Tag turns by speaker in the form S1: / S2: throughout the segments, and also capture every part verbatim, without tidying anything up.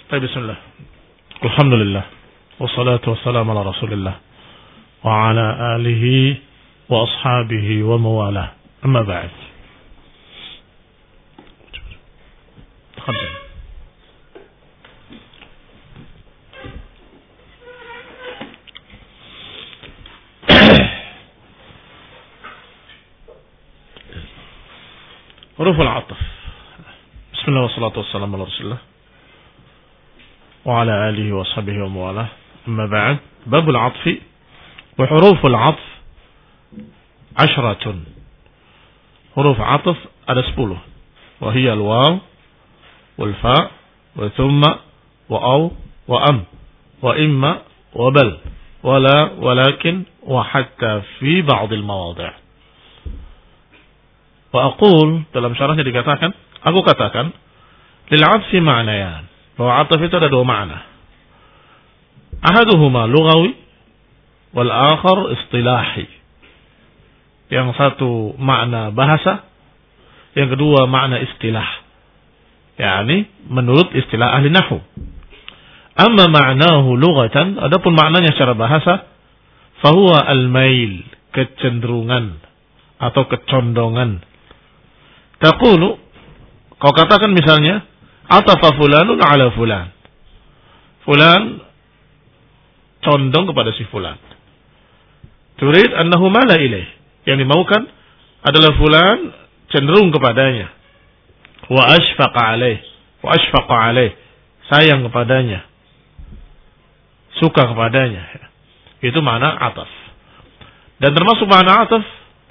S1: Baik, bismillah. Alhamdulillah. Wassalatu wassalamu ala Rasulillah wa ala alihi wa ashabihi wa mawalah. Amma ba'd. Tafadhal. Huruf al-'athf. Bismillah wassalatu wassalamu ala Rasulillah وعلى آله وصحبه وموالاه أما بعد باب العطف وحروف العطف عشرة حروف عطف ada sepuluh وهي الواو والفاء وثم وأو وأم وإما وبل ولا ولكن وحتى في بعض المواضع وأقول dalam syarahnya dikatakan aku katakan lil 'athfi ma'nayan bahwa ataf itu ada dua makna. Ahaduhuma lughawi wal akhar istilahi. Yang satu makna bahasa, yang kedua makna istilah. yakni menurut istilah ahli nahwu. Amma ma'nahu lughatan, adapun maknanya secara bahasa, fahuwa al-mail, kecenderungan atau kecondongan. Taqulu, kau katakan misalnya atafa fulanun ala fulan. Fulan condong kepada si fulan. Turid annahu mala ilaih. Yang dimaukan adalah fulan cenderung kepadanya. Wa ashfaqa alaih. Wa ashfaqa alaih. Sayang kepadanya. Suka kepadanya. Itu makna ataf. Dan termasuk makna ataf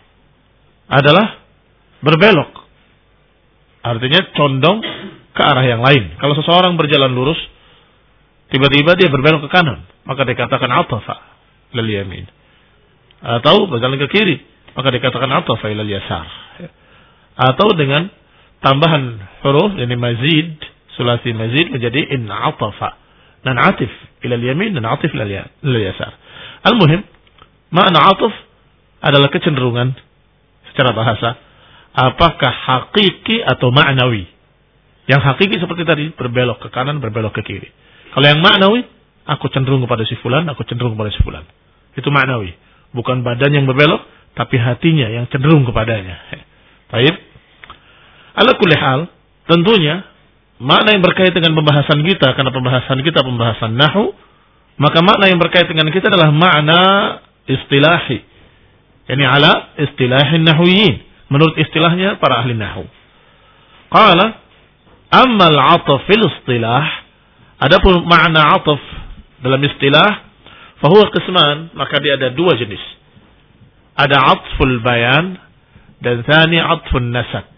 S1: adalah berbelok. Artinya condong ke arah yang lain. Kalau seseorang berjalan lurus, tiba-tiba dia berbelok ke kanan, maka dikatakan atafa ilal yamin. Atau berjalan ke kiri, maka dikatakan atafa ilal yasar. Atau dengan tambahan huruf, yani mazid, sulasi mazid menjadi in atafa. Dan atif ilal yamin dan atif ilal yasar. Al-muhim, makna ataf adalah kecenderungan secara bahasa. Apakah hakiki atau ma'nawi? Yang hakiki seperti tadi, berbelok ke kanan, berbelok ke kiri. Kalau yang ma'nawi, aku cenderung kepada si fulan, aku cenderung kepada si fulan. Itu ma'nawi. Bukan badan yang berbelok, tapi hatinya yang cenderung kepadanya. Baik. Ala kulli hal, tentunya, makna yang berkait dengan pembahasan kita, karena pembahasan kita pembahasan nahwu, maka makna yang berkait dengan kita adalah makna istilahi. Yani ala istilahin nahwiyin. Menurut istilahnya para ahli nahwu. Qala Amma al-'athf fil istilah, adapun makna 'athf dalam istilah, fahuwa qisman, maka dia ada dua jenis. Ada 'athful bayan dan tsani 'athfun nasak.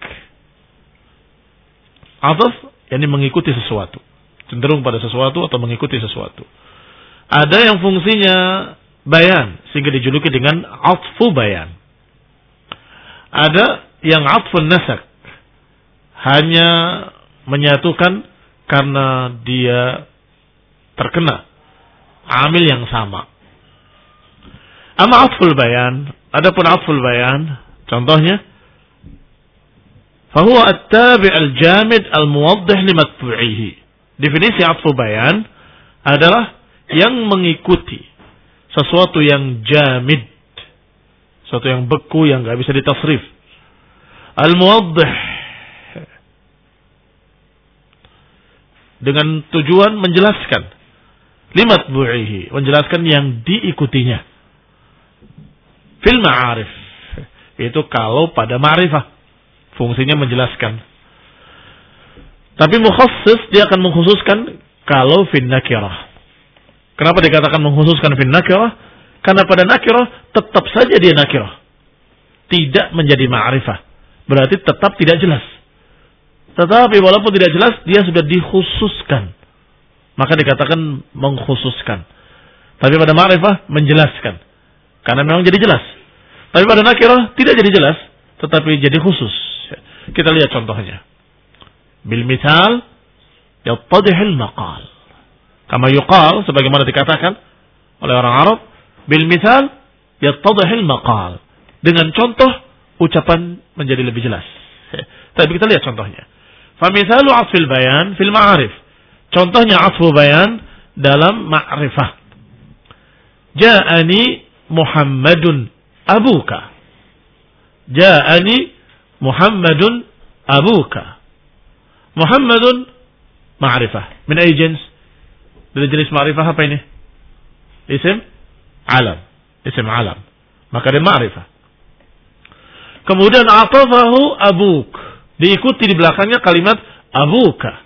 S1: 'Athf yakni mengikuti sesuatu, cenderung pada sesuatu atau mengikuti sesuatu. Ada yang fungsinya bayan sehingga dijuluki dengan 'athfu bayan. Ada yang 'athfun nasak, hanya menyatukan karena dia terkena amil yang sama. Amma 'athful bayan, adapun 'athful bayan, contohnya fahuwa at-tabi' al-jamid al-muwaddih li matbu'ihi. Definisi 'athful bayan adalah yang mengikuti sesuatu yang jamid, sesuatu yang beku yang enggak bisa ditasrif. Al-muwaddih, dengan tujuan menjelaskan limat bu'ihi, menjelaskan yang diikutinya. Fil ma'arif, itu kalau pada ma'rifah, fungsinya menjelaskan. Tapi mukhassis, dia akan mengkhususkan kalau fin nakirah. Kenapa dikatakan mengkhususkan fin nakirah? Karena pada nakirah tetap saja dia nakirah, tidak menjadi ma'rifah, berarti tetap tidak jelas. Tetapi walaupun tidak jelas, dia sudah dikhususkan, maka dikatakan mengkhususkan. Tapi pada ma'rifah menjelaskan, karena memang jadi jelas. Tapi pada nakirah tidak jadi jelas, tetapi jadi khusus. Kita lihat contohnya. Bil misal yattadihul maqal. Kama yuqal, sebagaimana dikatakan oleh orang Arab, bil misal yattadihul maqal. Dengan contoh, ucapan menjadi lebih jelas. Tapi kita lihat contohnya. Famisalu 'athfil bayan fil ma'arif. Contohnya atfu bayan dalam ma'rifah. Ja'ani Muhammadun abuka. Ja'ani Muhammadun abuka. Muhammadun ma'rifah. Min ay jins? Dari jenis ma'rifah apa ini? Isim alam. Isim alam. Maka dia ma'rifah. Kemudian atafahu abuk. Diikuti di belakangnya kalimat abuka.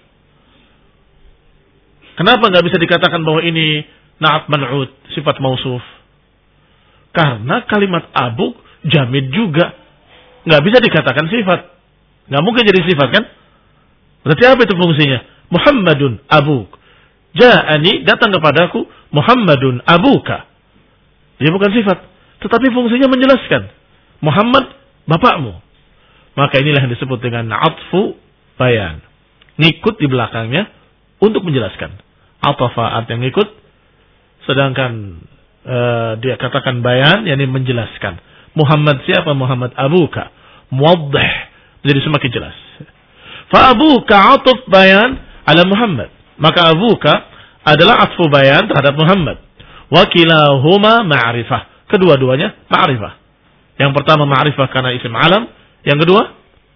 S1: Kenapa nggak bisa dikatakan bahwa ini na'at man'ud, sifat mausuf? Karena kalimat abuk jamid juga. Nggak bisa dikatakan sifat. Nggak mungkin jadi sifat kan? Berarti apa itu fungsinya? Muhammadun abuk. Ja'ani, datang kepadaku Muhammadun abuka. Dia bukan sifat. Tetapi fungsinya menjelaskan. Muhammad bapakmu. Maka inilah yang disebut dengan atfu bayan. Ngikut di belakangnya untuk menjelaskan. Atafa yang ngikut. Sedangkan uh, dia katakan bayan, yakni menjelaskan. Muhammad siapa? Muhammad abuka. Muwaddih. Jadi semakin jelas. Fa abuka atuf bayan ala Muhammad. Maka abuka adalah atfu bayan terhadap Muhammad. Wa kilahuma ma'rifah. Kedua-duanya ma'rifah. Yang pertama ma'rifah karena isim alam. Yang kedua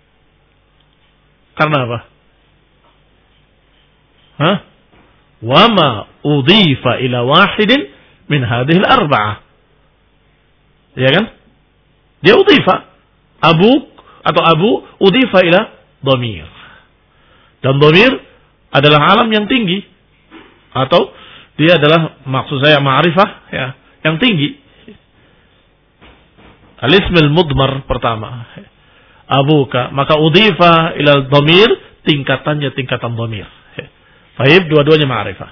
S1: karena apa? Hah? Wa ma udhifa ila wahidin min hadhihi al-arba'ah. Ya kan? Dia udhifa. Abuk atau abu udhifa ila dhamir. Dan dhamir adalah alam yang tinggi. Atau dia adalah maksud saya ma'rifah ya, yang tinggi. Al-ismul mudmar pertama. Abuka. Maka udhifa ila dhamir, tingkatannya tingkatan dhamir. Baik, dua-duanya ma'rifah.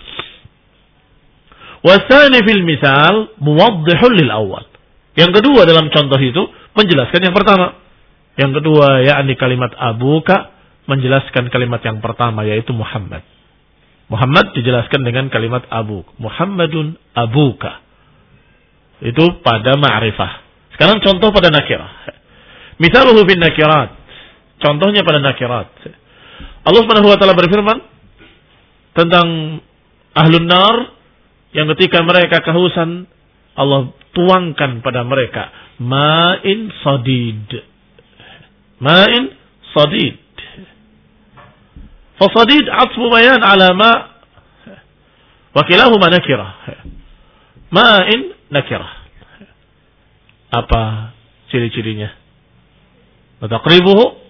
S1: Wasani fil misal muwaddihun lil awal. Yang kedua dalam contoh itu menjelaskan yang pertama. Yang kedua yakni kalimat abuka menjelaskan kalimat yang pertama yaitu Muhammad. Muhammad dijelaskan dengan kalimat abuk. Muhammadun abuka. Itu pada ma'rifah. Sekarang contoh pada nakirah. Misaluhu bin nakirat. Contohnya pada nakirat. Allah Subhanahu wa taala berfirman tentang ahlun nar yang ketika mereka kehausan Allah tuangkan pada mereka ma'in sadid. Ma'in sadid. Fasadid atfu bayan ala ma' wa kilahuma nakirah. Ma'in nakirah. Apa ciri-cirinya? Mutaqribuhu.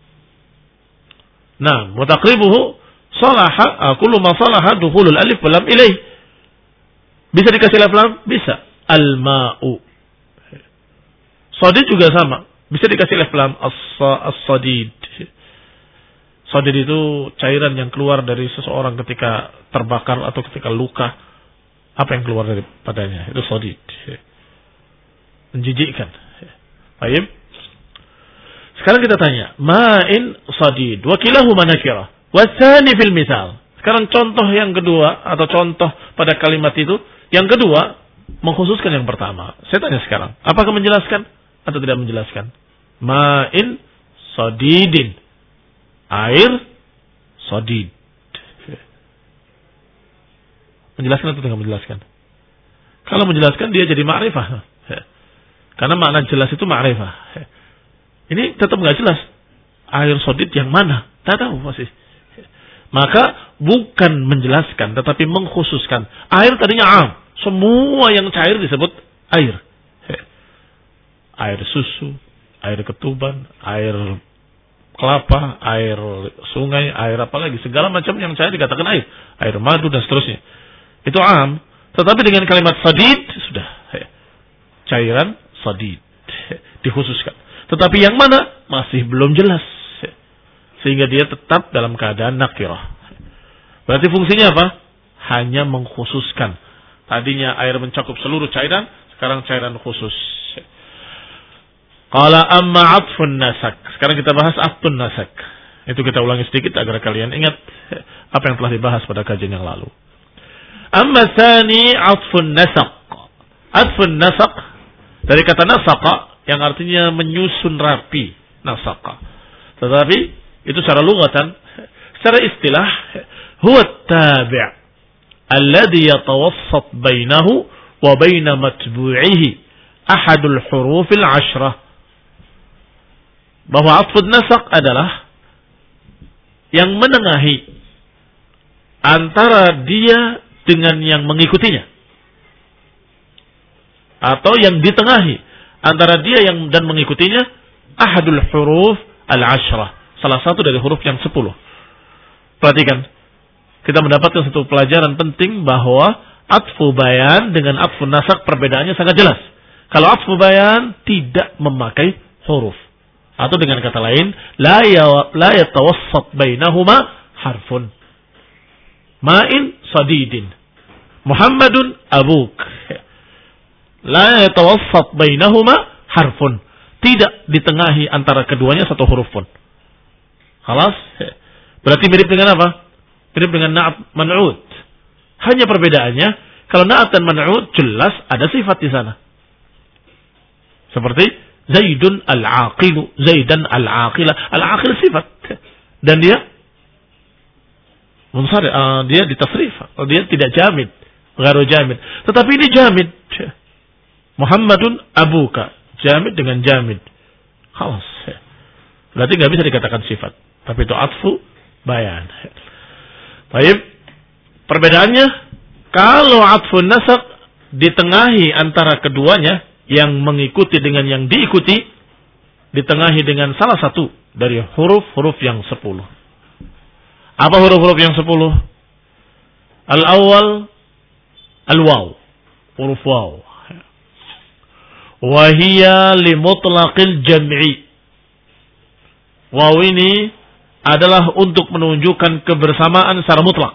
S1: Nah, mutaqribuhu salaha, kullu ma salaha dukhulul alif wa lam ilaih. Bisa dikasih alif lam? Bisa. Al-ma'u. Sadid juga sama. Bisa dikasih alif lam. As-sadid. Sadid itu cairan yang keluar dari seseorang ketika terbakar atau ketika luka. Apa yang keluar daripadanya? Itu sadid. Menjijikkan. Baik. Sekarang kita tanya, ma'in sadid wa kilahuma nakirah wa tsani fil misal. Sekarang contoh yang kedua atau contoh pada kalimat itu, yang kedua mengkhususkan yang pertama. Saya tanya sekarang, apakah menjelaskan atau tidak menjelaskan? Ma'in sadidin. Air sadid. Menjelaskan atau tidak menjelaskan? Kalau menjelaskan dia jadi ma'rifah. Karena makna jelas itu ma'rifah. Ini tetap nggak jelas. Air sadid yang mana? Tak tahu masih. Maka bukan menjelaskan, tetapi mengkhususkan. Air tadinya am. Semua yang cair disebut air. Air susu, air ketuban, air kelapa, air sungai, air apa lagi. Segala macam yang cair dikatakan air. Air madu dan seterusnya. Itu am. Tetapi dengan kalimat sadid, sudah. Cairan sadid. Dikhususkan. Tetapi yang mana? Masih belum jelas. Sehingga dia tetap dalam keadaan nakirah. Berarti fungsinya apa? Hanya mengkhususkan. Tadinya air mencakup seluruh cairan. Sekarang cairan khusus. Qala amma atfun nasak. Sekarang kita bahas atfun nasak. Itu kita ulangi sedikit agar kalian ingat apa yang telah dibahas pada kajian yang lalu. Amma tsani atfun nasak. Atfun nasak dari kata nasaqa yang artinya menyusun rapi, nasaqa. Tetapi itu secara lugatan, secara istilah huwa at-tabi' alladhi yatawassat bainahu wa baina matbu'ihi ahadul hurufil ashrah. Bahwa atfun nasakh adalah yang menengahi antara dia dengan yang mengikutinya, atau yang ditengahi antara dia yang dan mengikutinya ahadul huruf al-ashrah, salah satu dari huruf yang sepuluh. Perhatikan, kita mendapatkan satu pelajaran penting bahwa atfu bayan dengan atfu nasakh perbedaannya sangat jelas. Kalau atfu bayan tidak memakai huruf, atau dengan kata lain, la ya la yatawassat bainahuma harfun. Ma'in sadidin, Muhammadun abuk. La yatawassat bainahuma harfun. Tidak ditengahi antara keduanya satu huruf pun. Khalas? Berarti mirip dengan apa? Mirip dengan na'at man'ud. Hanya perbedaannya, kalau na'at dan man'ud jelas ada sifat di sana. Seperti Zaidun al-aqilu, Zaidan al-aqilah. Al-aqil sifat. Dan dia munsharif, uh, dia ditasrif, dia tidak jamid, ghairu jamid. Tetapi ini jamid. Muhammadun abuka, jamid dengan jamid. Khalas. Berarti enggak bisa dikatakan sifat, tapi itu atfu bayan. Baik. Perbedaannya, kalau atfu nasakh ditengahi antara keduanya, yang mengikuti dengan yang diikuti, ditengahi dengan salah satu dari huruf-huruf yang sepuluh. Apa huruf-huruf yang sepuluh? Al-awwal, al-waw, huruf waw. Wahiyya li mutlaqil jam'i. Waw ini adalah untuk menunjukkan kebersamaan secara mutlak.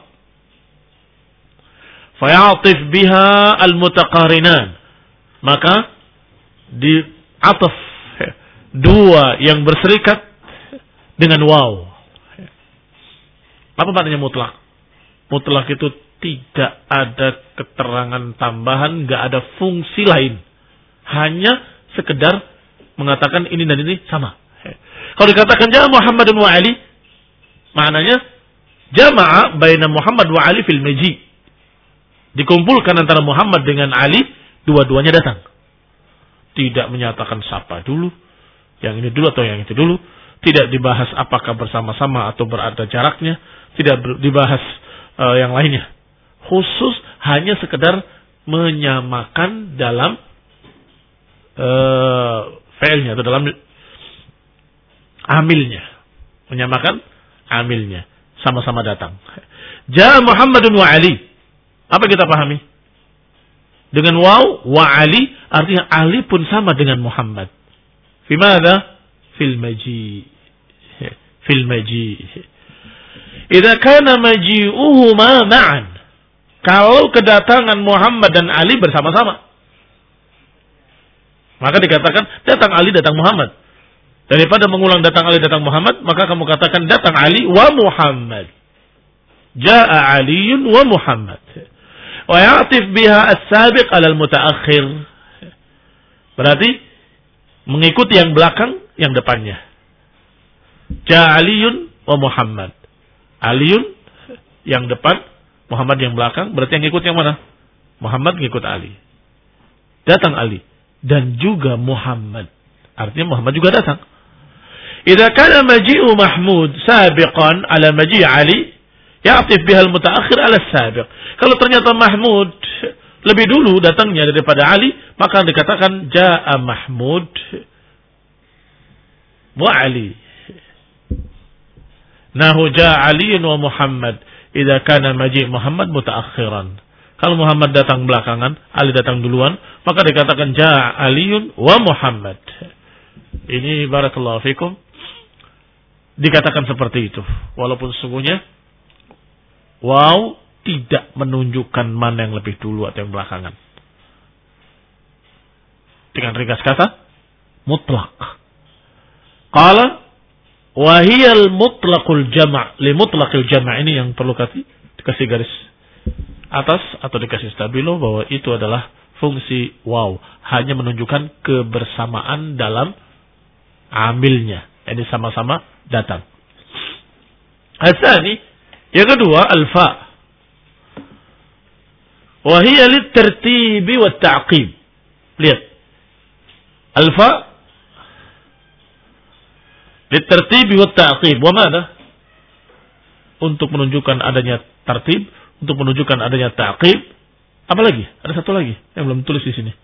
S1: Faya'atif biha al-mutaqarinan. Maka di ataf dua yang berserikat dengan waw. Apa maknanya mutlak? Mutlak itu tidak ada keterangan tambahan, nggak ada fungsi lain. Hanya sekedar mengatakan ini dan ini sama. Kalau dikatakan jama'a Muhammad wa Ali, maknanya jama'a baina Muhammad wa Ali fil maji. Dikumpulkan antara Muhammad dengan Ali, dua-duanya datang. Tidak menyatakan siapa dulu, yang ini dulu atau yang itu dulu. Tidak dibahas apakah bersama-sama atau berada jaraknya. Tidak dibahas uh, yang lainnya. Khusus hanya sekedar menyamakan dalam uh, fi'ilnya atau dalam amilnya. Menyamakan amilnya. Sama-sama datang. Ja Muhammadun wa Ali. Apa kita pahami? Dengan waw wa Ali, artinya Ali pun sama dengan Muhammad. Fimada? Fil maji. Fil maji. Idza kana maji'uhuma ma'an. Kalau kedatangan Muhammad dan Ali bersama-sama, maka dikatakan datang Ali, datang Muhammad. Daripada mengulang datang Ali, datang Muhammad, maka kamu katakan datang Ali wa Muhammad. Ja'a Aliyun wa Muhammad. Wa ya'tif biha as-sabiq 'ala al-mutaakhir. Berarti mengikuti yang belakang yang depannya. Ja'a Aliyun wa Muhammad. Aliyun yang depan, Muhammad yang belakang, berarti yang ikut yang mana? Muhammad ngikut Ali. Datang Ali dan juga Muhammad. Artinya Muhammad juga datang. Idza kana maji'u Mahmud sabiqan 'ala maji' Ali, ya'tif biha al-mutaakhir 'ala as-sabiq. Kalau ternyata Mahmud lebih dulu datangnya daripada Ali, maka dikatakan ja'a Mahmud wa Ali. Nahu ja'a Ali wa Muhammad idza kana maji' Muhammad mutaakhiran. Kalau Muhammad datang belakangan, Ali datang duluan, maka dikatakan ja'a Aliyun wa Muhammad. Ini barakallahu fikum dikatakan seperti itu, walaupun sesungguhnya wow tidak menunjukkan mana yang lebih dulu atau yang belakangan. Dengan ringkas kata, mutlak. Qala wa hiyal mutlaqul jama', li mutlaqil jama' ini yang perlu kasih dikasih garis atas atau dikasih stabilo bahwa itu adalah fungsi waw, hanya menunjukkan kebersamaan dalam amilnya. Ini sama-sama datang. Asani Yang kedua, al-fa. Wa hiya lit-tartibi wat-ta'qib. Lihat. Al-fa lit-tartibi wat-ta'qib. Wa madha? Untuk menunjukkan adanya tartib, untuk menunjukkan adanya ta'qib. Apa lagi? Ada satu lagi yang belum tulis di sini.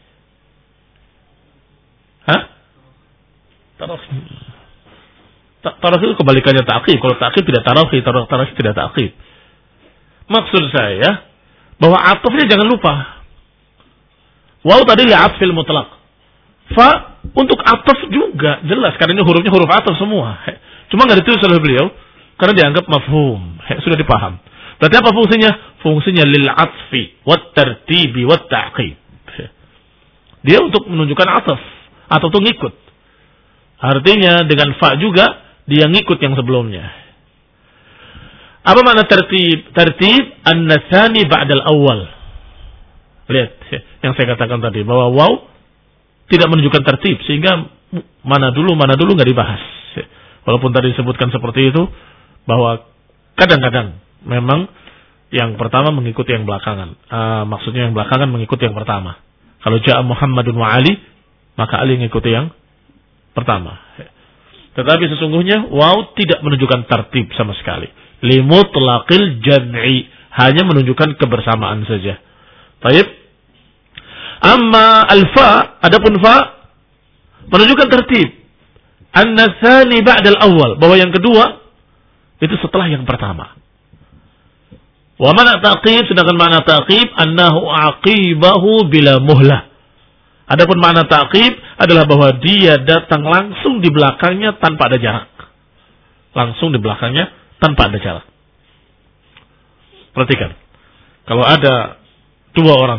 S1: Hah? Tarakhi. Tarakhi itu kebalikannya ta'qib. Kalau ta'qib tidak tarakhi, tarakhi tidak ta'qib. Maksud saya bahwa atofnya jangan lupa. Waw tadi li atfil mutlaq. Fa untuk atof juga jelas karena ini hurufnya huruf atof semua. Cuma enggak ditulis oleh beliau karena dianggap mafhum. Sudah dipaham. Berarti apa fungsinya? Fungsinya lil atfi wat tartibi wat ta'qib. Dia untuk menunjukkan ataf atau untuk ngikut. Artinya dengan fa juga dia ngikut yang sebelumnya. Apa makna tertib? Tertib an-nasani ba'dal awal. Lihat yang saya katakan tadi bahwa waw tidak menunjukkan tertib sehingga mana dulu mana dulu nggak dibahas. Walaupun tadi disebutkan seperti itu bahwa kadang-kadang memang yang pertama mengikuti yang belakangan. Uh, maksudnya yang belakangan mengikuti yang pertama. Kalau ja'a Muhammadun wa Ali, maka Ali mengikuti yang pertama. Tetapi sesungguhnya waw tidak menunjukkan tertib sama sekali. Limutlaqil jam'i, hanya menunjukkan kebersamaan saja. Baik. Amma al-fa, adapun fa menunjukkan tertib. An-nasani ba'dal awal, bahwa yang kedua itu setelah yang pertama. Wa mana ta'qib, sedangkan makna ta'qib annahu aqibahu bila muhlah. Adapun makna ta'qib adalah bahwa dia datang langsung di belakangnya tanpa ada jarak. Langsung di belakangnya tanpa ada jarak. Perhatikan. Kalau ada dua orang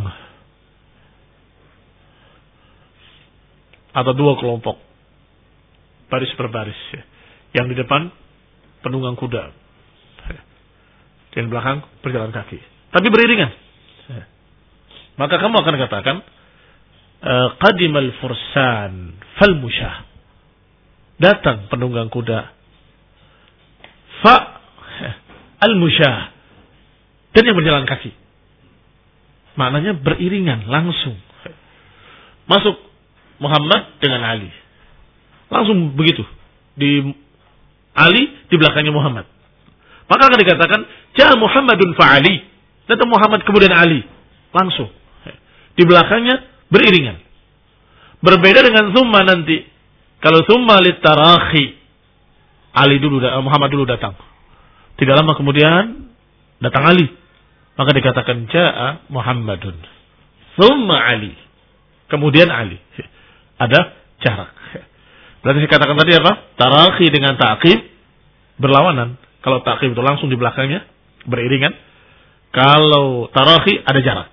S1: atau dua kelompok baris per baris, yang di depan penunggang kuda, yang belakang berjalan kaki, tapi beriringan, maka kamu akan katakan qadimal fursan fal musyah, datang penunggang kuda, fa al musyah, dan yang berjalan kaki. Maknanya beriringan langsung. Masuk Muhammad dengan Ali, langsung begitu di Ali di belakangnya Muhammad. Maka akan dikatakan ja Muhammadun fa Ali, datang Muhammad kemudian Ali, langsung di belakangnya beriringan. Berbeda dengan summa nanti. Kalau summa litarakhi, Ali dulu, Muhammad dulu datang. Tidak lama kemudian datang Ali. Maka dikatakan ja'a Muhammadun summa Ali, kemudian Ali. Ada jarak. Berarti saya katakan tadi apa? Tarakhi dengan ta'qib berlawanan. Kalau ta'qib itu langsung di belakangnya beriringan. Kalau tarakhi ada jarak.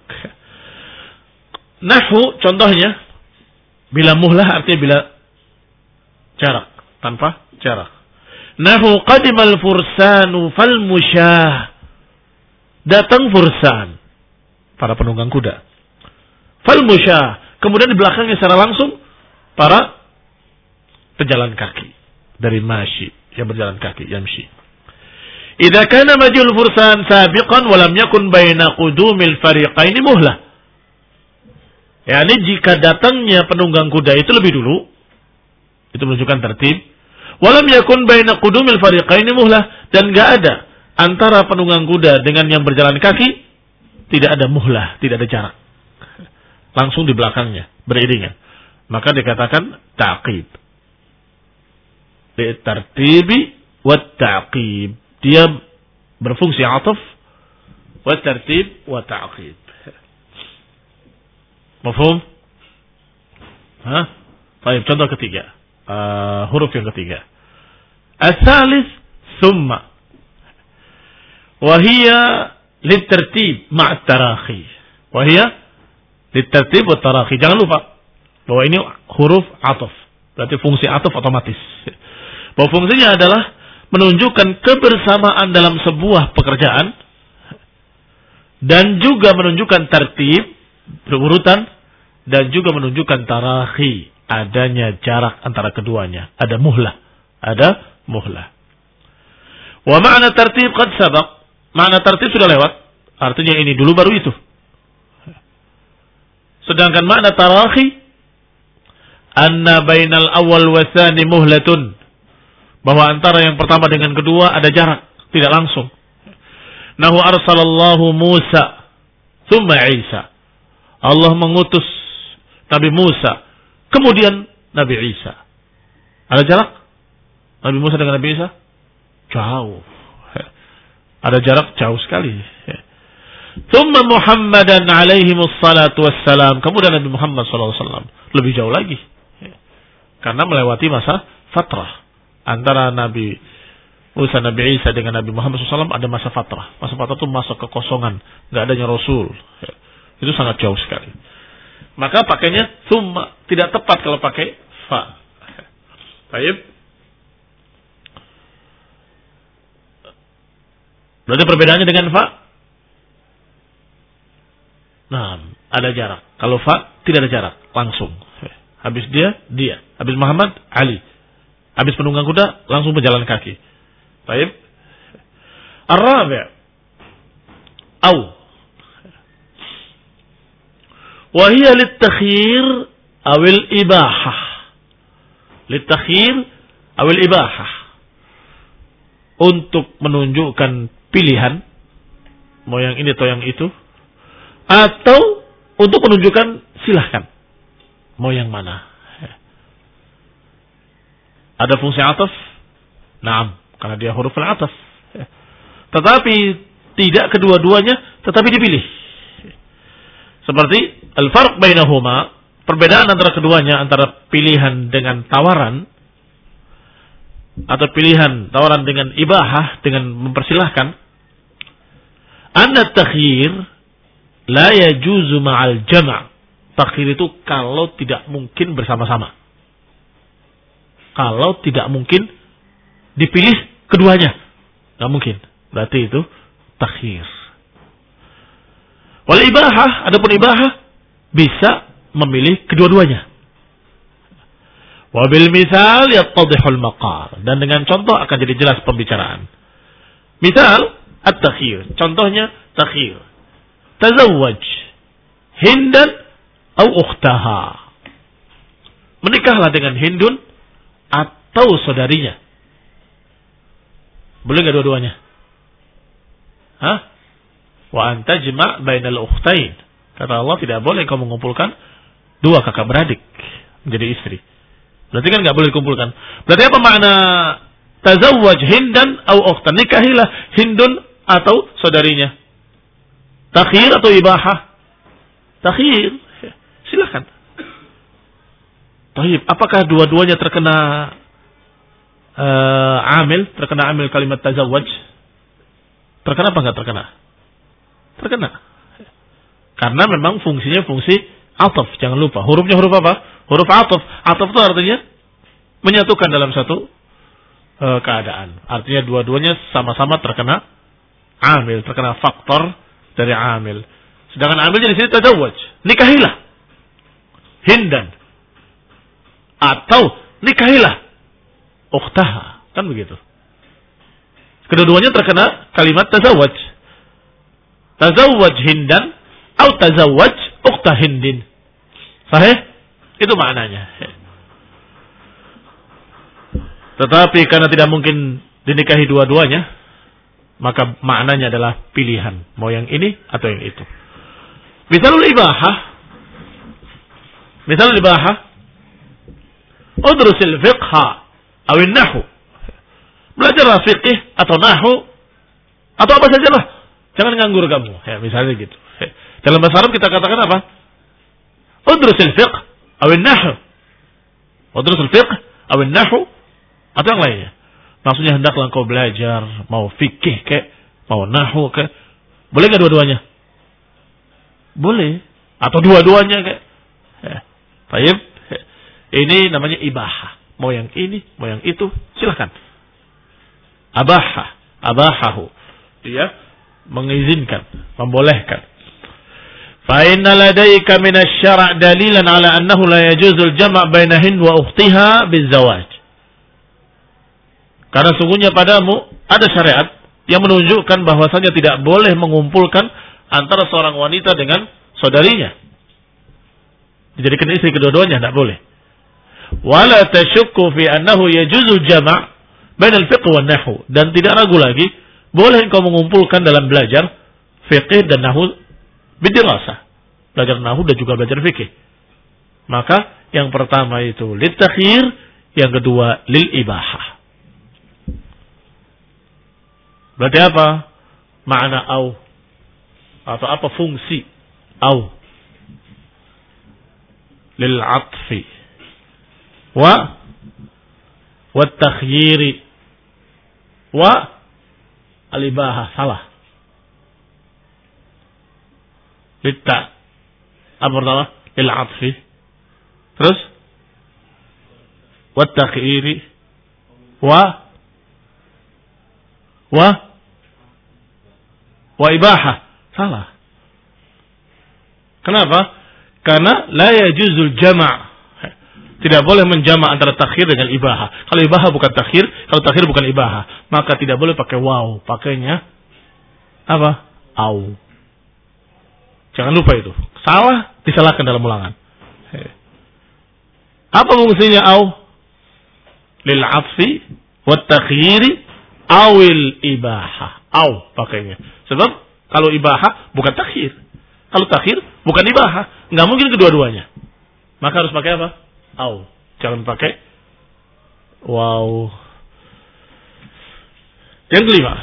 S1: Nahwu contohnya bila muhlah artinya bila jarak, tanpa jarak. Nahwu qadimal fursanu fal musyah, datang fursan, para penunggang kuda. Fal musyah, kemudian di belakangnya secara langsung para pejalan kaki dari masyi, yang berjalan kaki, yamshi. Idza kana majul fursan sabiqan wa lam yakun baina qudumil fariqaini muhlah. Yani jika datangnya penunggang kuda itu lebih dulu, itu menunjukkan tertib. Walam yakun baina qudumil fariqaini muhlah, dan enggak ada antara penunggang kuda dengan yang berjalan kaki, tidak ada muhlah, tidak ada jarak. Langsung di belakangnya beriringan. Maka dikatakan ta'qib. Bi tartibi wa ta'qib. Dia berfungsi ataf wa tartib wa ta'qib. Mafhum? Hah? Baik, contoh ketiga. Uh, huruf yang ketiga. As-salis summa. Wahia litartib ma'a tarakhi. Wahia litartib wa tarakhi. Jangan lupa bahwa ini huruf ataf. Berarti fungsi ataf otomatis. Bahwa fungsinya adalah menunjukkan kebersamaan dalam sebuah pekerjaan dan juga menunjukkan tertib berurutan dan juga menunjukkan tarakhi, adanya jarak antara keduanya, ada muhlah, ada muhlah. Wa ma'na tertib qad sabaq, makna tartib sudah lewat. Artinya ini dulu baru itu. Sedangkan makna tarakhi, anna bainal awal wa tsani muhlatun, bahwa antara yang pertama dengan kedua ada jarak, tidak langsung. Nahu arsalallahu Musa thumma Isa. Allah mengutus Nabi Musa, kemudian Nabi Isa. Ada jarak? Nabi Musa dengan Nabi Isa? Jauh. Ada jarak jauh sekali. Thumma Muhammadan alaihi wassalatu wassalam. Kemudian Nabi Muhammad sallallahu alaihi wasallam. Lebih jauh lagi. Karena melewati masa fatrah. Antara Nabi Musa, Nabi Isa dengan Nabi Muhammad sallallahu alaihi wasallam ada masa fatrah. Masa fatrah itu masa kekosongan. Nggak adanya Rasul. Itu sangat jauh sekali. Maka pakainya thumma. Tidak tepat kalau pakai fa. Baik. Berarti perbedaannya dengan fa? Nah, ada jarak. Kalau fa tidak ada jarak, langsung. Habis dia, dia. Habis Muhammad, Ali. Habis penunggang kuda, langsung berjalan kaki. Baik. Ar-rabi' Aw. Wa hiya lit-takhir awil ibahah. Lit-takhir awil ibahah. Untuk menunjukkan pilihan, mau yang ini atau yang itu, atau untuk menunjukkan silahkan, mau yang mana. Ada fungsi ataf, naam, karena dia huruf al-ataf. Tetapi tidak kedua-duanya, tetapi dipilih. Seperti al-farq bainahuma, perbedaan antara keduanya, antara pilihan dengan tawaran, atau pilihan tawaran dengan ibahah, dengan mempersilahkan. Anna takhir la yajuzu ma'al jama'. Takhir itu kalau tidak mungkin bersama-sama. Kalau tidak mungkin dipilih keduanya, nggak mungkin. Berarti itu takhir. Wal ibahah, adapun ibahah bisa memilih kedua-duanya. Wabil misal yattadihul maqal, dan dengan contoh akan jadi jelas pembicaraan. Misal at-takhir, contohnya takhir. Tazawwaj Hindan au ukhtaha. Menikahlah dengan Hindun atau saudarinya. Boleh enggak dua-duanya? Hah? Wa antajma' bainal ukhtain. Kata Allah, tidak boleh kau mengumpulkan dua kakak beradik menjadi istri. Berarti kan nggak boleh dikumpulkan. Berarti apa makna tazawwaj Hindan au ukhtan? Nikahilah Hindun atau saudarinya. Takhir atau ibahah? Takhir. Silakan. Taib. Apakah dua-duanya terkena uh, amil? Terkena amil kalimat tazawwaj? Terkena apa nggak terkena? Terkena. Karena memang fungsinya fungsi ataf. Jangan lupa. Hurufnya huruf apa? Huruf ataf. Ataf itu artinya menyatukan dalam satu uh, keadaan. Artinya dua-duanya sama-sama terkena amil, terkena faktor dari amil. Sedangkan amilnya di sini tazawwaj. Nikahilah Hindan atau nikahilah ukhtaha. Kan begitu. Kedua-duanya terkena kalimat tazawwaj. Tazawwaj Hindan atau tazawwaj ukhtah Hindin. Sahih? Itu maknanya. Tetapi karena tidak mungkin dinikahi dua-duanya, maka maknanya adalah pilihan. Mau yang ini atau yang itu. Misalul ibahah. Misalul ibahah. Udrusil fiqha awin nahu. Belajarlah fiqh atau nahu atau apa sajalah. Jangan nganggur kamu. Ya, misalnya gitu. Dalam bahasa Arab kita katakan apa? Udrusil fiqh awin nahu. Udrusil fiqh awin nahu atau yang lainnya. Maksudnya hendaklah engkau belajar, mau fikih ke, mau nahu ke. Boleh enggak dua-duanya? Boleh. Atau dua-duanya ke. Ya. Baik. Ini namanya ibahah. Mau yang ini, mau yang itu, silakan. Abahah, abahahu. Dia mengizinkan, membolehkan. Fa inna ladayka min asy-syara' dalilan ala annahu la yajuzul jama' baina Hind wa ukhtiha bizawaj. Karena sungguhnya padamu ada syariat yang menunjukkan bahwasanya tidak boleh mengumpulkan antara seorang wanita dengan saudarinya. Dijadikan istri kedua-duanya, tidak boleh. Wala tashukku fi annahu yajuzu jama' bain al-fiqh wan nahwu, dan tidak ragu lagi boleh engkau mengumpulkan dalam belajar fiqh dan nahwu bidirasah. Belajar nahwu dan juga belajar fikih. Maka yang pertama itu lit takhir, yang kedua lil ibahah. Berarti apa? Makna au atau apa fungsi au? Lil atfi wa wa takhyiri wa al ibahah. Salah. Litta apa pertama? Lil atfi. Terus wa takhyiri wa wa wa ibahah. Salah. Kenapa? Karena la yajuzul jama'. Tidak boleh menjama' antara takhir dengan ibahah. Kalau ibahah bukan takhir, kalau takhir bukan ibahah, maka tidak boleh pakai waw, pakainya apa? Au. Jangan lupa itu. Salah, disalahkan dalam ulangan. Apa fungsinya au? Lil atfi wat takhiri awil ibahah. Au pakainya. Sebab kalau ibahah bukan takhir. Kalau takhir bukan ibahah. Enggak mungkin kedua-duanya. Maka harus pakai apa? Au. Jangan pakai wow. Yang kelima.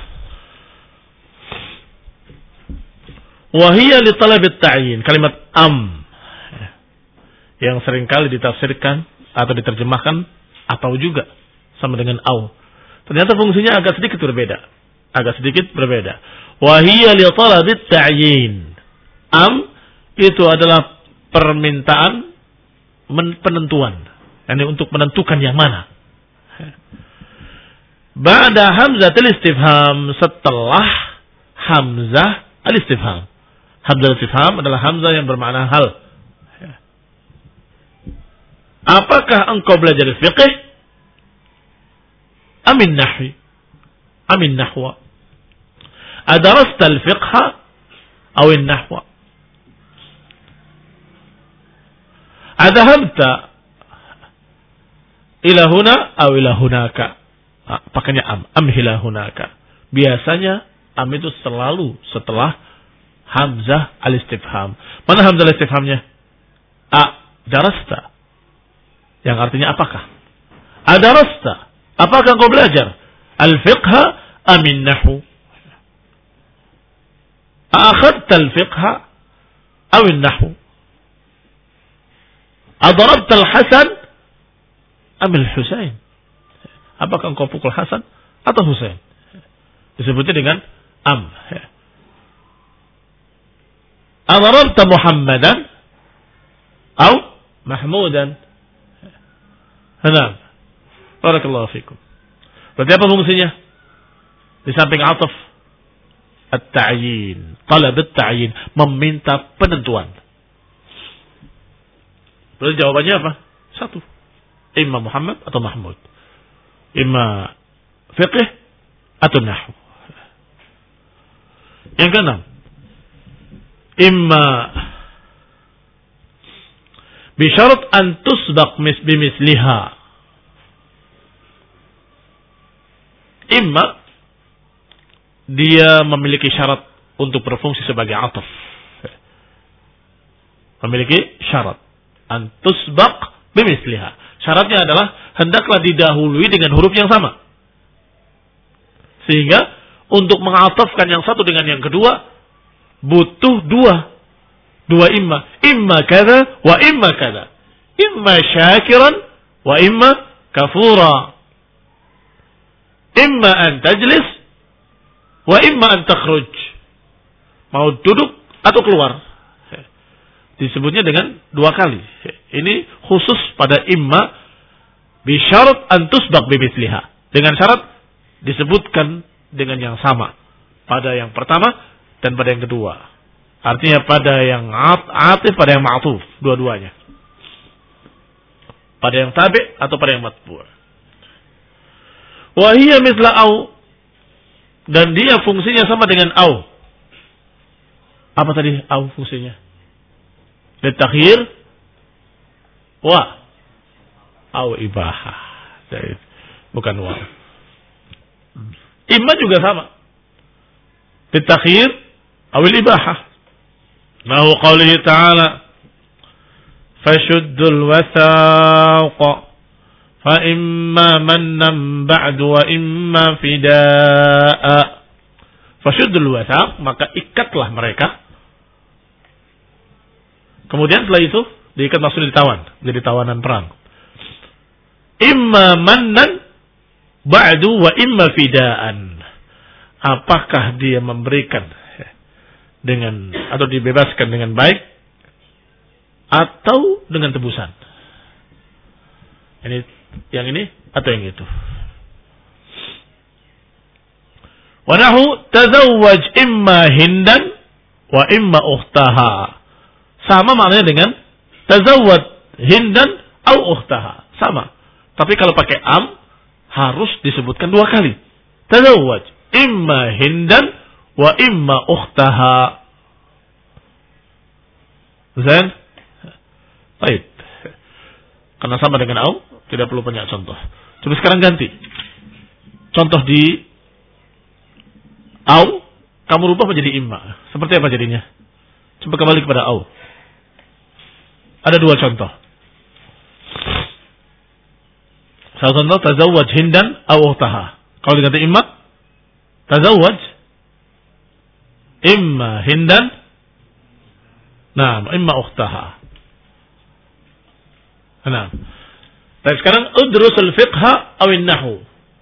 S1: Wahiyya li talabit ta'yin. Kalimat am. Yang seringkali ditafsirkan atau diterjemahkan atau juga sama dengan au. Ternyata fungsinya agak sedikit berbeda. Agak sedikit berbeda. Wahiyya li talabit ta'yin. Am itu adalah permintaan penentuan. Yani untuk menentukan yang mana. Ba'da hamzah al-istifham, setelah hamzah al-istifham. Hamzah al-istifham adalah hamzah yang bermakna hal. Apakah engkau belajar fiqh? Amin nahwi. Amin nahwa. Adarasta al-fiqha awin nahwa. Adhahabta ila huna aw ila hunaka. Ah, pakainya am, am ila hunaka. Biasanya am itu selalu setelah hamzah al-istifham. Mana hamzah al-istifhamnya? A, darasta. Yang artinya apakah? Adarasta. Apakah engkau belajar al-fiqha amin nahwu? Akhadta al-fiqha awin nahwu? Adarabta al-Hasan amil Husain? Apakah engkau pukul Hasan atau Husain? Disebutnya dengan am. Adarabta Muhammadan atau Mahmudan? Nah, barakallahu fikum. Berarti apa fungsinya? Di samping ataf, at-ta'yin, talab at-ta'yin, meminta penentuan. Berarti jawabannya apa? Satu. Imma Muhammad atau Mahmud. Imma fiqh atau nahwu. Yang keenam. Imma bisyarat an tusbaq bimisliha. Imma dia memiliki syarat untuk berfungsi sebagai ataf. Memiliki syarat. Antusbaq bimisliha. Syaratnya adalah hendaklah didahului dengan huruf yang sama. Sehingga untuk mengatafkan yang satu dengan yang kedua butuh dua. Dua imma. Imma kada wa imma kada. Imma syakiran wa imma kafura. Imma an tajlis wa imma an takhruj. Mau duduk atau keluar. Disebutnya dengan dua kali. Ini khusus pada imma bisyarat an tusbaq bimisliha. Dengan syarat disebutkan dengan yang sama pada yang pertama dan pada yang kedua. Artinya pada yang atif, pada yang ma'tuf, dua-duanya. Pada yang tabi' atau pada yang matbu'. Wa hiya mithla au. dan dia fungsinya sama dengan au. Apa tadi au fungsinya? Litakhir wa au ibahah. Jadi, bukan wa. Imma juga sama. Litakhir awil ibahah. Nahu qawlihi ta'ala fashuddul wathaqa fa imma mannan ba'du wa imma fida'a. Fashuddul wathaq, maka ikatlah mereka. Kemudian setelah itu diikat maksudnya ditawan, jadi tawanan perang. Imma mannan ba'du wa imma fida'an. Apakah dia memberikan dengan atau dibebaskan dengan baik atau dengan tebusan? Ini yang ini atau yang itu. Wa nahu tazawwaj imma hindan wa imma ukhtaha. Sama maknanya dengan tazawwaj hindan au ukhtaha. Sama. Tapi kalau pakai am harus disebutkan dua kali. Tazawwaj imma hindan wa imma ukhtaha. Zain? Baik. Karena sama dengan au, tidak perlu banyak contoh. Coba sekarang ganti. Contoh di au, kamu rubah menjadi imma. Seperti apa jadinya? Coba kembali kepada au. Ada dua contoh. Satu contoh, tazawwaj hindan au ukhtaha. Kalau diganti imma, tazawwaj imma hindan, nah, imma ukhtaha. Nah. Tapi sekarang udrusul fiqha awin nahu.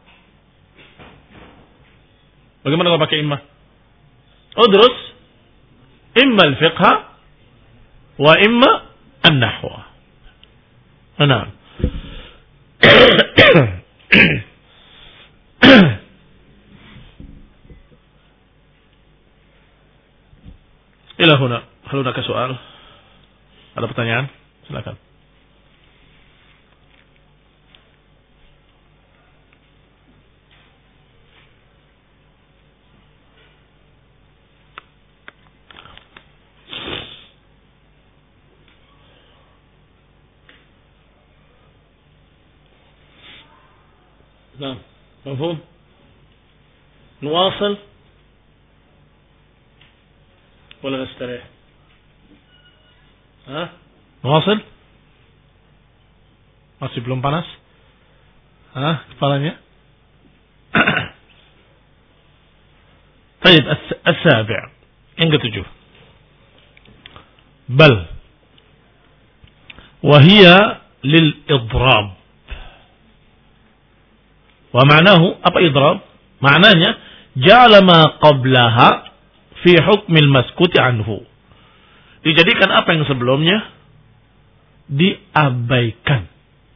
S1: Bagaimana kalau pakai imma? Udrus imma al-fiqha wa imma an-nahwa. Nah. Ila huna, hal hunaka soal? Ada pertanyaan? Silakan. نعم مفهوم نواصل ولا نستريح ها نواصل masih belum panas Hah kepalanya طيب السابع yang ketujuh bal وهي للإضراب. Wa ma'nahu, apa idrab? Maknanya ja'ala ma qablaha fi hukmil maskuti anhu. Dijadikan apa yang sebelumnya diabaikan.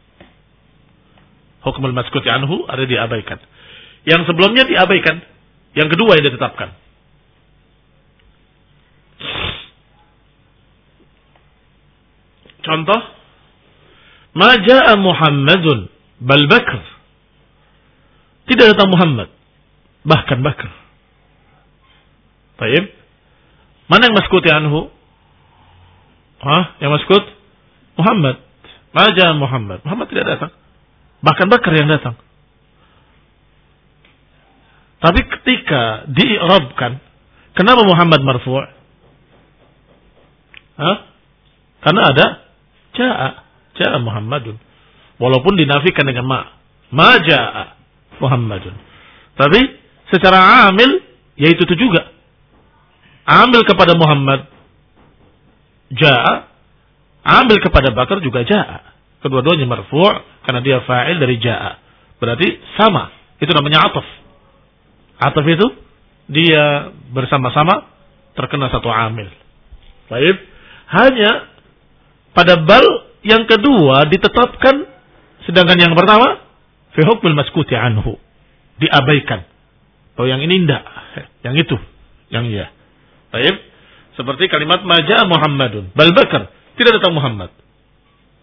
S1: Hukmul maskuti anhu ada diabaikan. Yang sebelumnya diabaikan, yang kedua yang ditetapkan. Contoh, ma ja'a Muhammadun bal Bakr. Tidak datang Muhammad, bahkan Bakar. Baik. Mana yang maskuti anhu? Hah? Yang maskut? Muhammad. Maja Muhammad. Muhammad tidak datang. Bahkan Bakar yang datang. Tapi ketika di'irabkan, kenapa Muhammad marfu'? Hah? Karena ada ja'a. Ja'a Muhammadun. Walaupun dinafikan dengan ma. Ma ja'a Muhammadun. Tapi secara amil yaitu itu juga. Amil kepada Muhammad ja'a, amil kepada Bakar juga ja'a. Kedua-duanya marfu' karena dia fa'il dari ja'a. Berarti sama. Itu namanya ataf. Ataf itu dia bersama-sama terkena satu amil. Baik. Hanya pada bal yang kedua ditetapkan, sedangkan yang pertama fi hukmil maskuti anhu diabaikan. Oh yang ini tidak, yang itu, yang iya. Baik. Seperti kalimat maja Muhammadun bal Bakar, tidak datang Muhammad,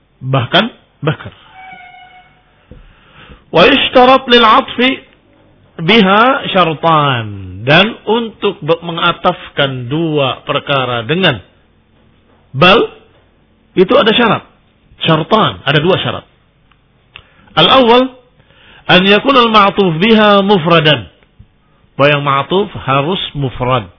S1: bahkan Bakar. Wa ishtarat lil 'athfi biha syartan, dan untuk mengatafkan dua perkara dengan bal itu ada syarat. Syartan, ada dua syarat. Al-awwal an yakuna al-ma'tuf biha mufradan. Bahwa yang ma'tuf harus mufrad.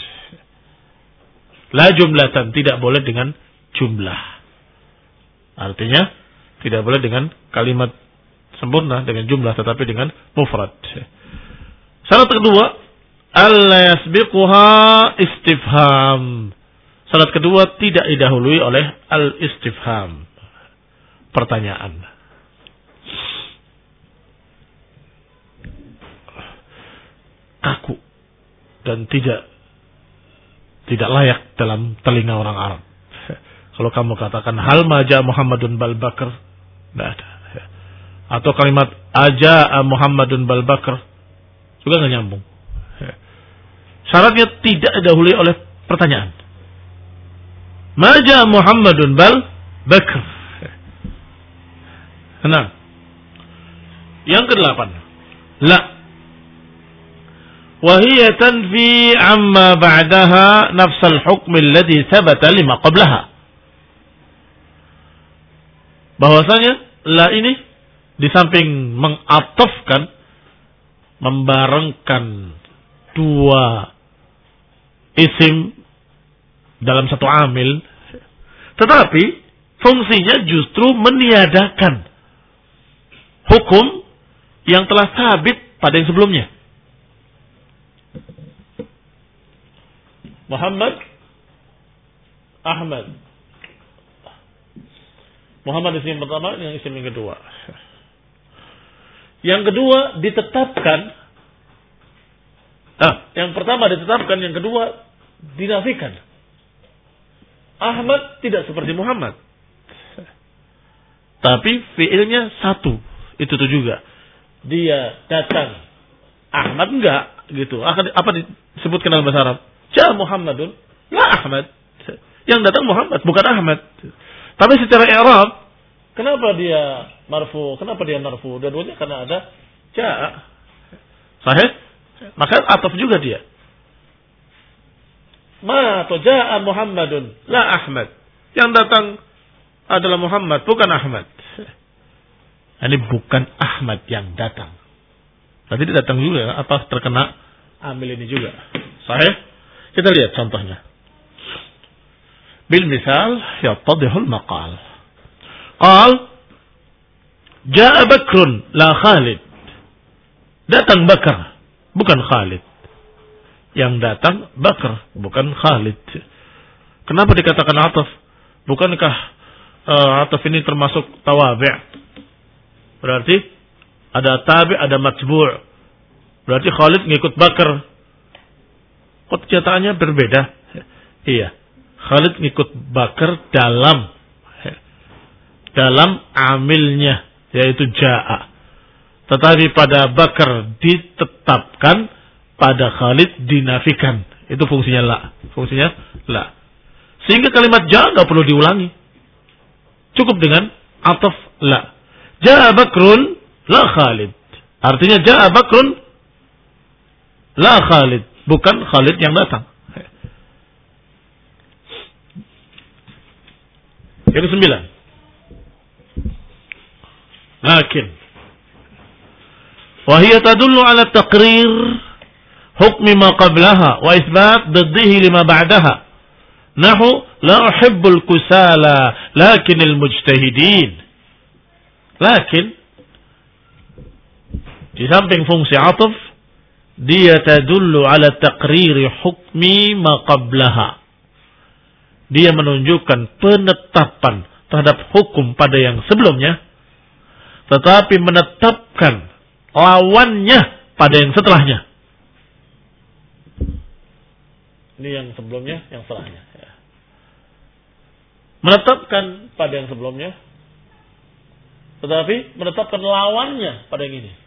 S1: La jumlatan, tidak boleh dengan jumlah. Artinya tidak boleh dengan kalimat sempurna dengan jumlah, tetapi dengan mufrad. Syarat kedua, alla yasbiquha istifham. Syarat kedua, tidak didahului oleh al-istifham, pertanyaan. Kaku dan tidak tidak layak dalam telinga orang Arab. Kalau kamu katakan hal maja Muhammadun bal Bakr, tidak ada. Atau kalimat aja Muhammadun bal Bakr juga nggak nyambung. Syaratnya tidak didahului oleh pertanyaan. Maja Muhammadun bal Bakr. Nah, yang kedelapan, la وهي تنفي عما بعدها نفس الحكم الذي ثبت لما قبلها. Bahwasanya la ini di samping mengatafkan, membarengkan dua isim dalam satu amil, tetapi fungsinya justru meniadakan hukum yang telah sabit pada yang sebelumnya. Muhammad, Ahmad. Muhammad isim pertama, yang isim yang kedua. Yang kedua ditetapkan. Ah, yang pertama ditetapkan, yang kedua dinafikan. Ahmad tidak seperti Muhammad. Tapi fiilnya satu. Itu tuh juga. Dia datang. Ahmad enggak gitu. Apa disebutkan dalam bahasa Arab? Ja Muhammadun, la Ahmad. Yang datang Muhammad, bukan Ahmad. Tapi secara i'rab, kenapa dia marfu? Kenapa dia marfu? Dua-duanya karena ada ja. Sahih? Maka ataf juga dia. Ma atau ja'a Muhammadun, la Ahmad. Yang datang adalah Muhammad, bukan Ahmad. Ini bukan Ahmad yang datang. Tadi dia datang juga, apa terkena amil ini juga. Sahih? Kita lihat contohnya. Bil misal yattadihul maqal. Qal jaa Bakrun la Khalid. Datang Bakar, bukan Khalid. Yang datang Bakar, bukan Khalid. Kenapa dikatakan ataf? Bukankah uh, ataf ini termasuk tawabi'? Berarti ada tabi', ada matbu'. Berarti Khalid ngikut Bakar. Kok kenyataannya berbeda? Iya. Khalid ngikut Bakar dalam dalam amilnya, yaitu ja'a. Tetapi pada Bakar ditetapkan, pada Khalid dinafikan. Itu fungsinya la. Fungsinya la. Sehingga kalimat ja'a nggak perlu diulangi. Cukup dengan ataf la. Ja'a Bakrun la Khalid. Artinya ja'a Bakrun la Khalid. Bukan Khalid yang datang. Yang kesembilan. Lakin. Wahia tadullu ala taqrir hukmi ma qablaha wa isbat diddihi lima ba'daha. Nahu la uhibbul kusala lakinil mujtahidin. Lakin di samping fungsi ataf, dia tadullu ala taqriri hukmi ma qablaha. Dia menunjukkan penetapan terhadap hukum pada yang sebelumnya, tetapi menetapkan lawannya pada yang setelahnya. Ini yang sebelumnya, yang setelahnya. Menetapkan pada yang sebelumnya, tetapi menetapkan lawannya pada yang ini.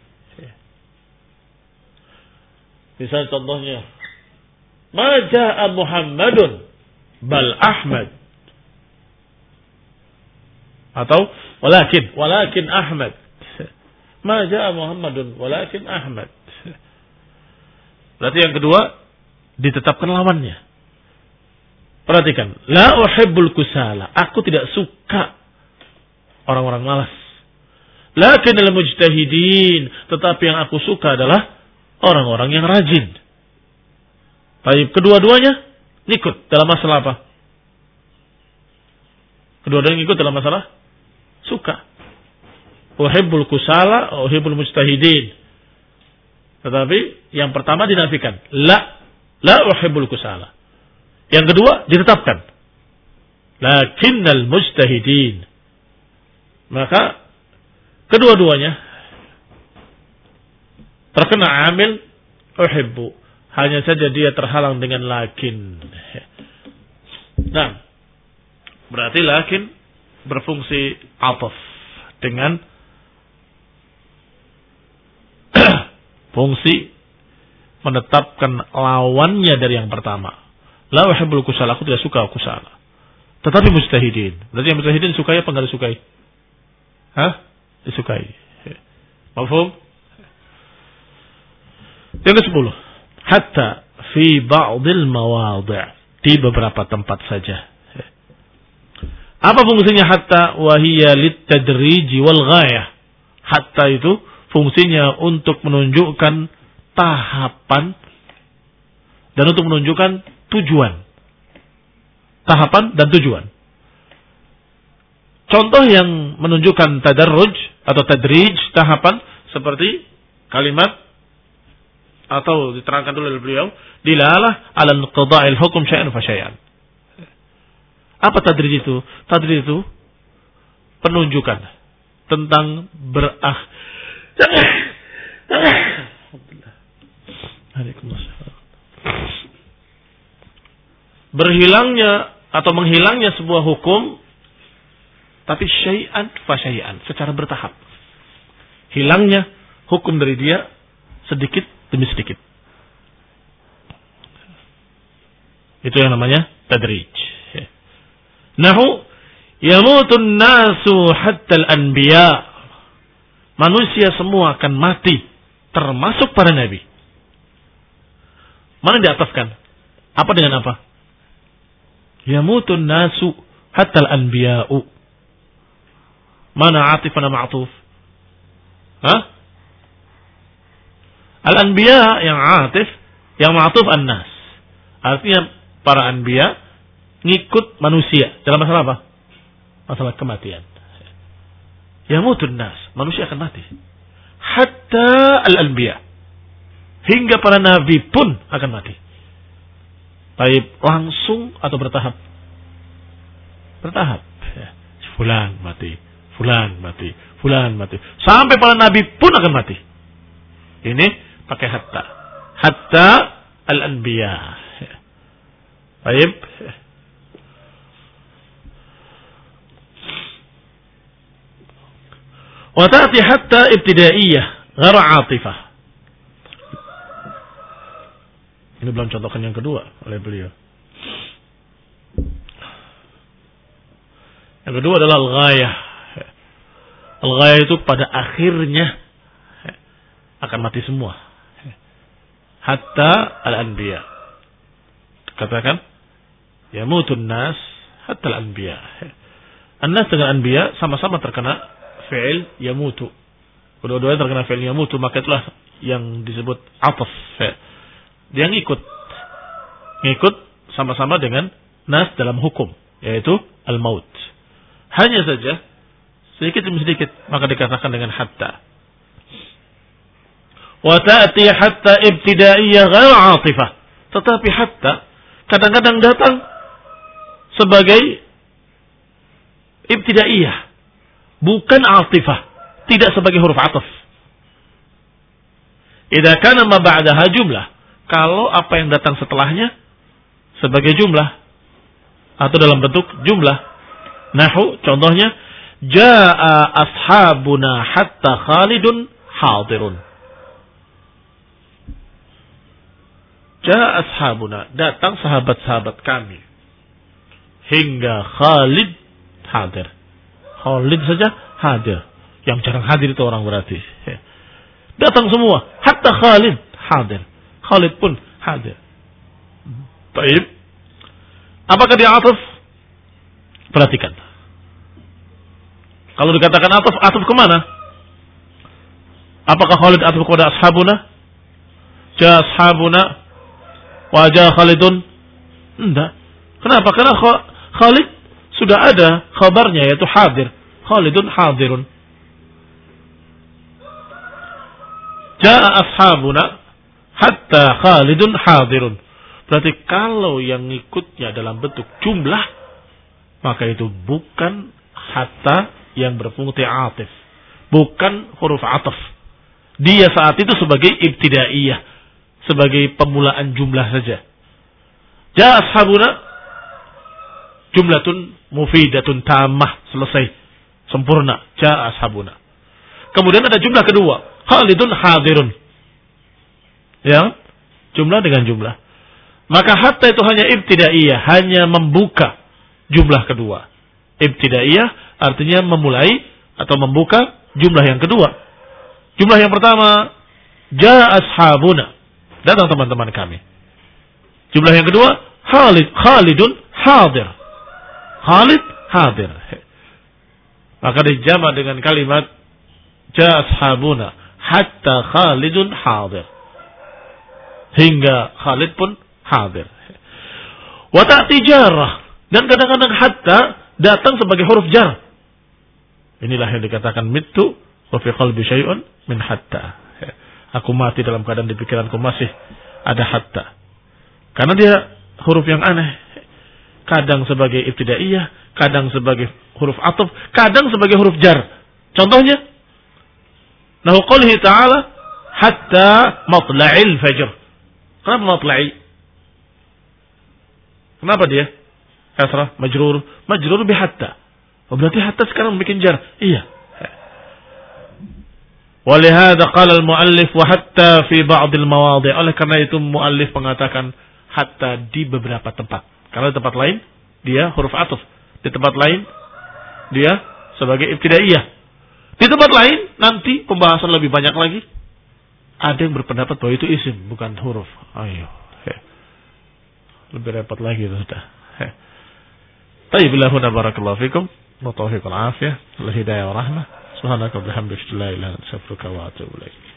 S1: Misalnya contohnya, ma jaa Muhammadun bal Ahmad. Atau walakin walakin Ahmad. Ma jaa Muhammadun walakin Ahmad. Berarti yang kedua ditetapkan lawannya. Perhatikan, la uhibbul kusala, aku tidak suka orang-orang malas. Lakin al mujtahidin, tetapi yang aku suka adalah orang-orang yang rajin. Baik, kedua-duanya ikut dalam masalah apa? Kedua-duanya ikut dalam masalah suka. Uhibbul kusala, uhibbul mujtahidin. Tetapi yang pertama dinafikan, la la uhibbul kusala. Yang kedua ditetapkan, lakinnal mujtahidin. Maka kedua-duanya terkena amil uhibbu, hanya saja dia terhalang dengan lakin. Nah, berarti lakin berfungsi ataf dengan fungsi menetapkan lawannya dari yang pertama. La uhibbul kusala, aku tidak suka kusala. Tetapi mujtahidin, berarti yang mujtahidin sukai apa enggak disukai? Hah? Disukai. Mafhum? Yang kesepuluh, hatta fi ba'dil mawadhi', di beberapa tempat saja. Apa fungsinya hatta? Wa hiya lit-tadrij wal ghayah. Hatta itu fungsinya untuk menunjukkan tahapan dan untuk menunjukkan tujuan. Tahapan dan tujuan. Contoh yang menunjukkan tadarruj atau tadrij, tahapan, seperti kalimat atau diterangkan dulu oleh beliau, dilalah ala qada'il hukum syai'an fa syai'an. Apa tadrij itu? Tadrij itu penunjukan tentang berah berhilangnya atau menghilangnya sebuah hukum, tapi syai'an fa syai'an, secara bertahap. Hilangnya hukum dari dia sedikit demi sedikit. Itu yang namanya tadrij. Nahu yamutun nasu hatta al-anbiya. Manusia semua akan mati, termasuk para nabi. Mana diataskan? Apa dengan apa? Yamutun nasu hatta al-anbiya'u. Mana atif, mana ma'tuf? Hah? Al-anbiya yang atif, yang ma'tuf an-nas. Artinya para anbiya ngikut manusia dalam masalah apa? Masalah kematian. Yamutun nas, manusia akan mati. Hatta al-anbiya, hingga para nabi pun akan mati. Baik langsung atau bertahap? Bertahap. Fulan mati, fulan mati, fulan mati, sampai para nabi pun akan mati. Ini pakai hatta. Hatta al-anbiya. Baik. Wa ta'ti hatta ibtidaiyah, ghairu 'atifah. Ini belum contohkan yang kedua oleh beliau. Yang kedua adalah al-ghayah. Al-ghayah itu pada akhirnya akan mati semua. Hatta al-anbiya. Katakan, yamutun nas hatta al-anbiya. An-nas dengan anbiya sama-sama terkena fi'il yamutu. Kedua-duanya terkena fi'il yamutu, maka itulah yang disebut ataf. Dia ngikut. Ngikut sama-sama dengan nas dalam hukum, yaitu al-maut. Hanya saja sedikit demi sedikit, maka dikatakan dengan hatta. Wa ta'ti hatta ibtidaiyah ghairu 'atifah. Tetapi hatta kadang-kadang datang sebagai ibtidaiyah, bukan 'atifah, tidak sebagai huruf 'ataf. Idza kana ma ba'daha jumlah, kalau apa yang datang setelahnya sebagai jumlah atau dalam bentuk jumlah. Nahu contohnya, jaa ashabuna hatta Khalidun hadirun. Jaa ashabuna, datang sahabat-sahabat kami hingga Khalid hadir. Khalid saja hadir. Yang jarang hadir itu orang berarti. Datang semua, hatta Khalid hadir. Khalid pun hadir. Baik. Apakah dia ataf? Perhatikan. Kalau dikatakan ataf, ataf kemana? Apakah Khalid ataf kepada ashabuna? Ja ashabuna wa ja Khalidun? Enggak. Kenapa? Karena Khalid sudah ada khabarnya, yaitu hadir. Khalidun hadirun. Ja'a ashabuna hatta Khalidun hadirun. Berarti kalau yang ngikutnya dalam bentuk jumlah, maka itu bukan hatta yang berfungsi atif, bukan huruf ataf. Dia saat itu sebagai ibtidaiyah, sebagai pemulaan jumlah saja. Ja'a ashabuna jumlatun mufidatun tamah, selesai, sempurna. Ja'a ashabuna. Kemudian ada jumlah kedua, Khalidun hadirun. Ya, jumlah dengan jumlah. Maka hatta itu hanya ibtidaiyah, hanya membuka jumlah kedua. Ibtidaiyah artinya memulai atau membuka jumlah yang kedua. Jumlah yang pertama, ja ashabuna, datang teman-teman kami. Jumlah yang kedua, Khalid, Khalidun hadir. Khalid hadir. Maka dijama dengan kalimat ja ashabuna hatta Khalidun hadir. Hingga Khalid pun hadir. Wa ta'ti jarrah, dan kadang-kadang hatta datang sebagai huruf jar. Inilah yang dikatakan mitu wa fi qalbi syai'un min hatta. Aku mati dalam keadaan di pikiranku masih ada hatta. Karena dia huruf yang aneh. Kadang sebagai ibtidaiyah, kadang sebagai huruf ataf, kadang sebagai huruf jar. Contohnya, nahu qoulihi ta'ala hatta matla'il fajr. Kenapa matla'i? Kenapa dia? Kasrah, majrur, majrur bi hatta. Oh, berarti hatta sekarang bikin jar. Iya. Walihada qala al-muallif wa hatta fi ba'd al-mawadhi'. Oleh karena itu muallif mengatakan hatta di beberapa tempat. Karena di tempat lain dia huruf ataf. Di tempat lain dia sebagai ibtidaiyah. Di tempat lain nanti pembahasan lebih banyak lagi. Ada yang berpendapat bahwa itu isim, bukan huruf. Ayo. Lebih repot lagi itu sudah. Tayyibillahuna barakallahu fikum. Wa taufiq wal afiyah. Wal hidayah wa rahmah. Subhanaka wa bihamdika la ilaha illa anta astaghfiruka wa atubu ilaik.